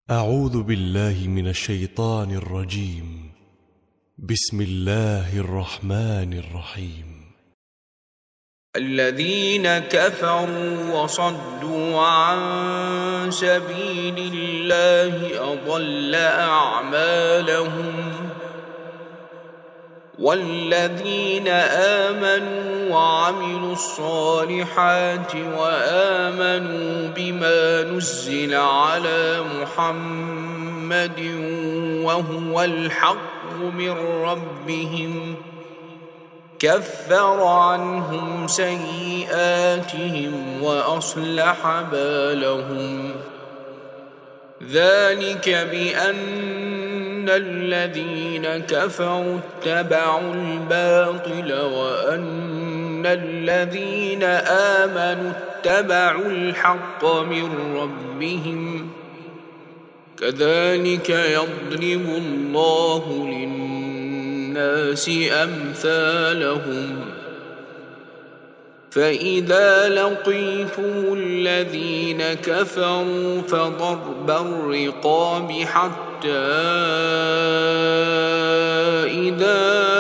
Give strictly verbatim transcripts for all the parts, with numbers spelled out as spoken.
أعوذ بالله من الشيطان الرجيم. بسم الله الرحمن الرحيم. الذين كفروا وصدوا عن سبيل الله أضل أعمالهم، والذين آمنوا وعملوا الصالحات وآمنوا بما نزل على محمد وهو الحق من ربهم كفر عنهم سيئاتهم وأصلح بالهم. ذلك بأن الذين كفروا اتبعوا الباطل وأن الذين آمنوا اتبعوا الحق من ربهم، كذلك يضرب الله للناس أمثالهم. فإذا لقيتم الذين كفروا فضرب الرقاب حتى إذا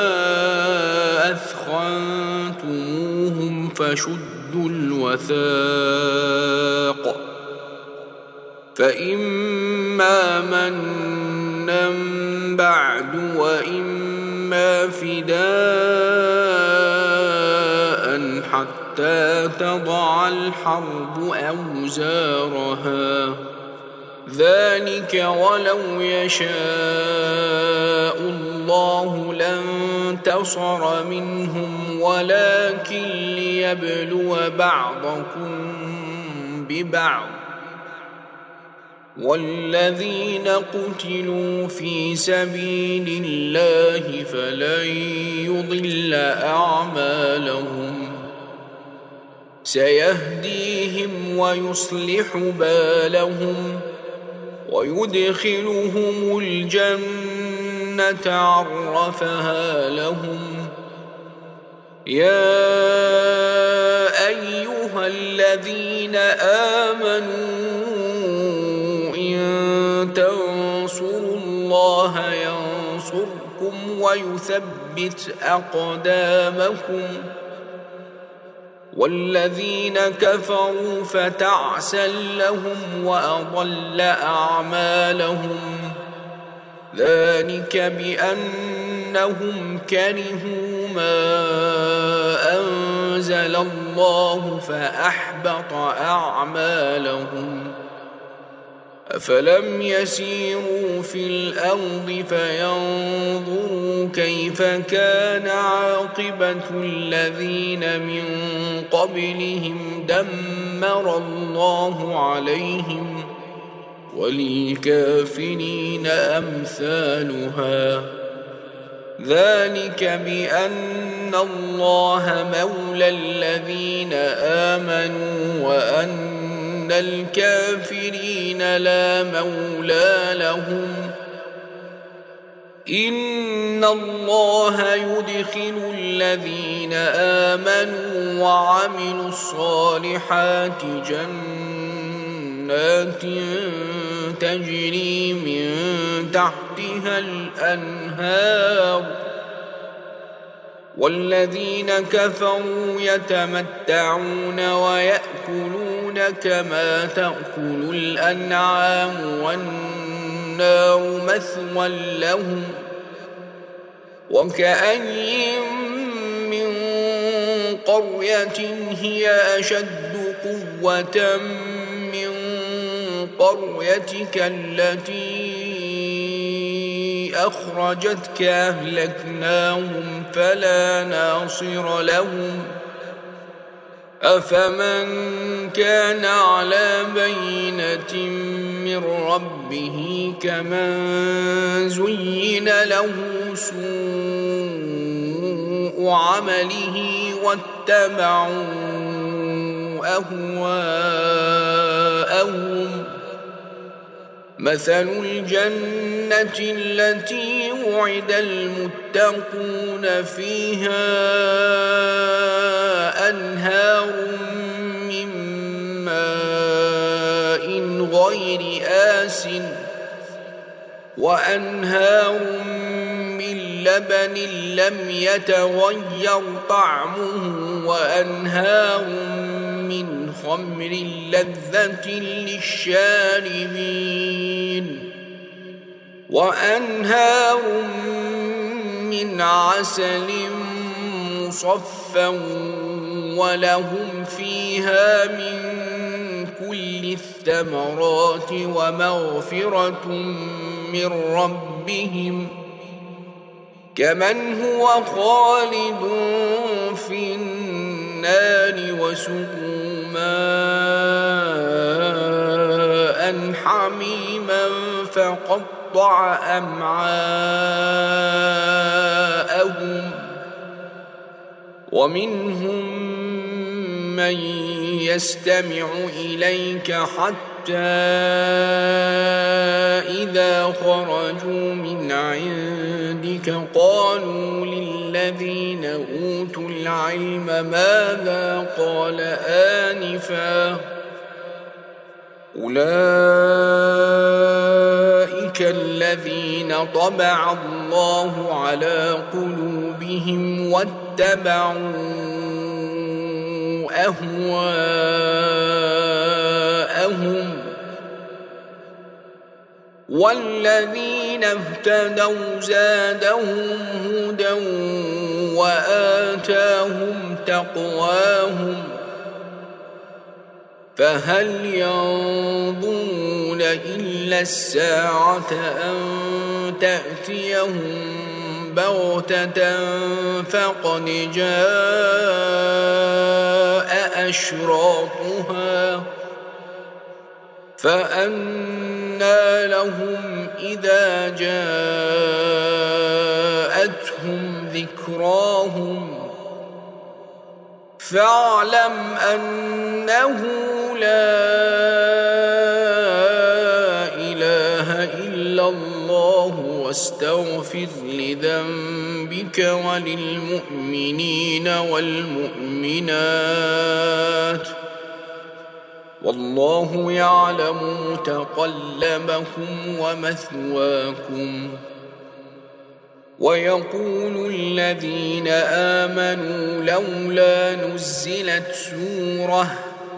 أثخنتموهم فشدوا الوثاق، فإما منا بعد وإما فداء حتى تضع الحرب أوزارها. ذلك ولو يشاء الله لانتصر منهم ولكن ليبلو بعضكم ببعض. والذين قتلوا في سبيل الله فلن يضل أعمالهم، سيهديهم ويصلح بالهم ويدخلهم الجنة عرفها لهم. يا أيها الذين آمنوا إن تنصروا الله ينصركم ويثبت أقدامكم، والذين كفروا فتعسا لهم وأضل أعمالهم. ذلك بأنهم كرهوا ما أنزل الله فأحبط أعمالهم. أفلم يسيروا في الأرض فينظروا كيف كان عاقبة الذين من قبلهم دمر الله عليهم، وللكافرين أمثالها. ذلك بأن الله مولى الذين آمنوا وأن الكافرين لا مولى لهم. إن الله يدخل الذين آمنوا وعملوا الصالحات جنات تجري من تحتها الأنهار، والذين كفروا يتمتعون ويأكلون كما تأكل الأنعام والنار مثوى لهم. وكأين من قرية هي أشد قوة من قريتك التي أخرجتك أهلكناهم فلا ناصر لهم. أفمن كان على بينة من ربه كمن زين له سوء عمله واتبعوا أهواءهم. مثل الجنة التي وعد المتقون فيها أنهار من ماء غير آسن وأنهار من لبن لم يتغير طعمه وأنهار من خمر لذة للشاربين وأنهار من عسل مصفى ولهم فيها من كل الثمرات ومغفرة من ربهم كمن هو خالد في النار وسقوا ماء حميما فقطع أمعاءهم ومنهم من يستمع إليك حتى إذا خرجوا من عندك قالوا للذين أوتوا العلم ماذا قال آنفا أولئك الذين طبع الله على قلوبهم واتبعوا أهواءهم والذين اهتدوا زادهم هدى وآتاهم تقواهم فهل ينظرون إلا الساعة أن تأتيهم بغتة فقد جاء أشراطها فأنى لهم إذا جاءتهم ذكراهم فاعلم أنه لا إله إلا الله واستغفر لذنبك وللمؤمنين والمؤمنات والله يعلم متقلبكم ومثواكم ويقول الذين آمنوا لولا نزلت سورة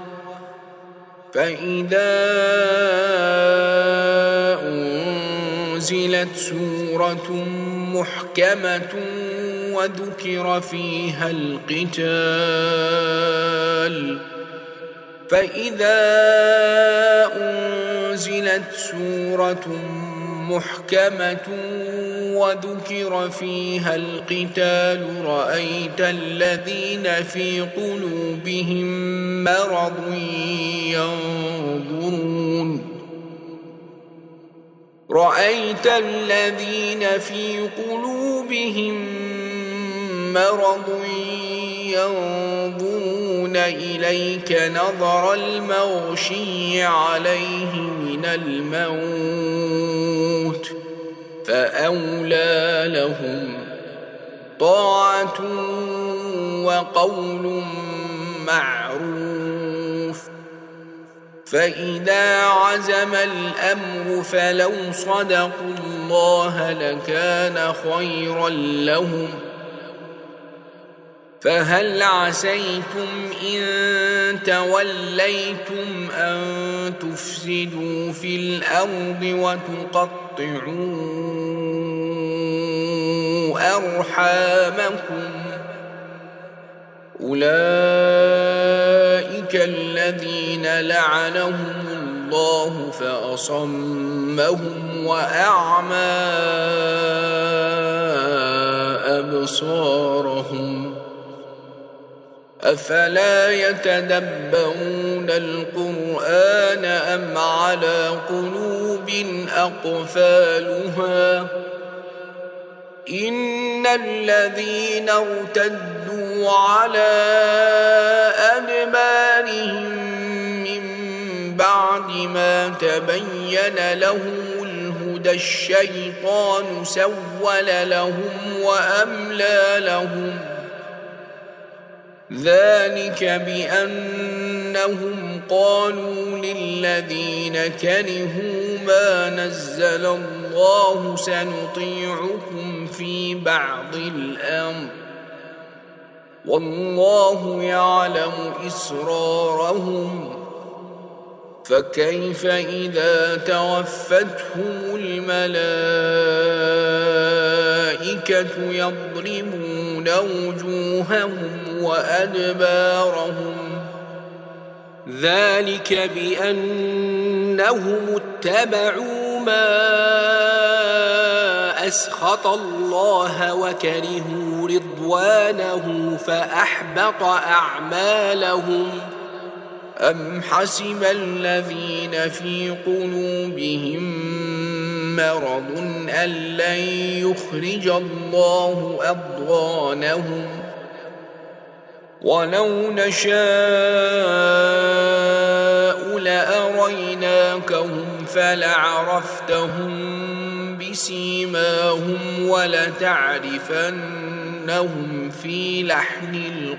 فإذا أنزلت سورة محكمة وذكر فيها القتال فإذا أنزلت سورة محكمة وذكر فيها القتال رأيت الذين في قلوبهم مرض ينظرون رأيت الذين في قلوبهم مرض ينظرون إليك نظر المغشي عليه من الموت فأولى لهم طاعة وقول معروف فإذا عزم الأمر فلو صدقوا الله لكان خيرا لهم فهل عسيتم إن توليتم أن تفسدوا في الأرض وتقطعوا أرحامكم أولئك الذين لعنهم الله فأصمهم وأعمى أبصارهم أفلا يتدبرون القرآن أم على قلوب أقفالها إن الذين ارتدوا على أدبارهم من بعد ما تبين لهم الهدى الشيطان سول لهم وأملى لهم ذلك بأنهم قالوا للذين كرهوا ما نزل الله سنطيعكم في بعض الأمر والله يعلم إسرارهم فكيف إذا توفتهم الملائكة يضربون وجوههم وأدبارهم ذلك بأنهم اتبعوا ما أسخط الله وكرهوا رضوانه فأحبط أعمالهم أم حسب الذين في قلوبهم مرض أن لن يخرج الله أضغانهم ولو نشاء لأريناكهم فلعرفتهم بسيماهم ولتعرفنهم في لحن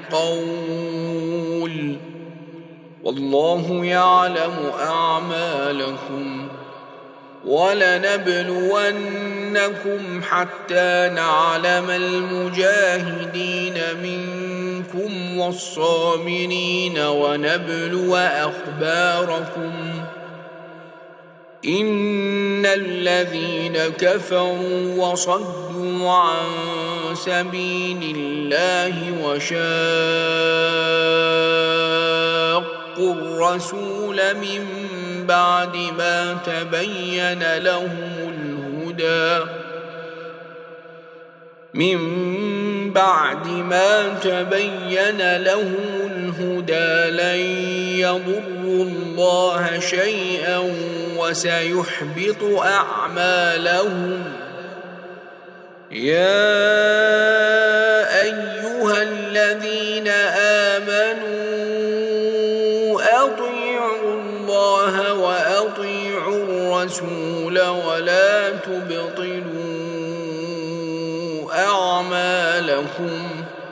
القول والله يعلم أعمالكم ولنبلونكم حتى نعلم المجاهدين منكم والصابرين ونبلو أخباركم إن الذين كفروا وصدوا عن سبيل الله وشاقوا الرسول من بعد ما تبين لهم الهدى من بعد ما تبين لهم الهدى لن يضروا الله شيئا وسيحبط أعمالهم يا أيها الذين آمنوا أطيعوا الله وأطيعوا الرسول ولا تبطلوا أعمالكم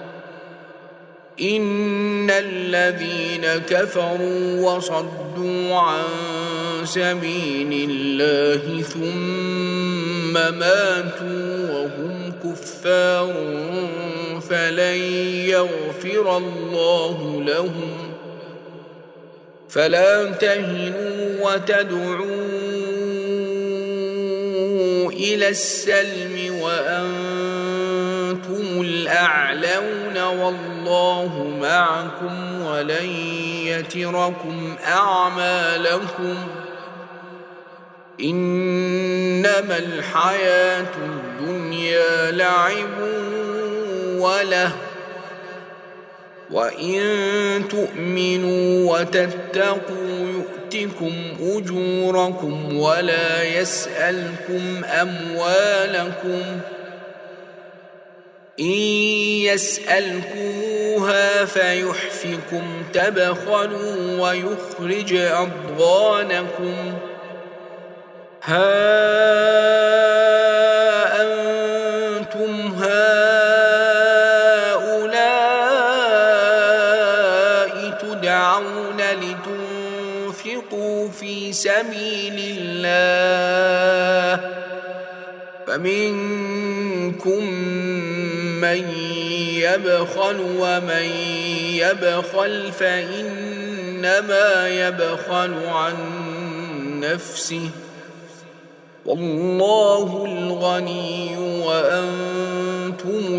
إن الذين كفروا وصدوا عن سبيل الله ثم ماتوا وهم كفار فلن يغفر الله لهم فلا تهنوا وتدعوا إلى السلم وأنتم الأعلون والله معكم ولن يتركم أعمالكم إنما الحياة الدنيا لعب وله وإن تؤمنوا وتتقوا يؤتكم أجوركم ولا يسألكم أموالكم إن يسألكموها فيحفكم تبخلوا ويخرج أضغانكم ها أنتم هؤلاء تدعون لتنفقوا في سبيل الله فمنكم من يبخل ومن يبخل فإنما يبخل عن نفسه والله الغني وأنتم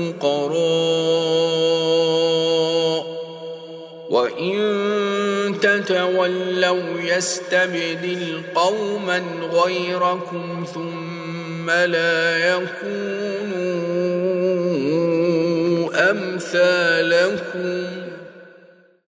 الفقراء وإن تتولوا يستبدل قوما غيركم ثم لا يكونوا أمثالكم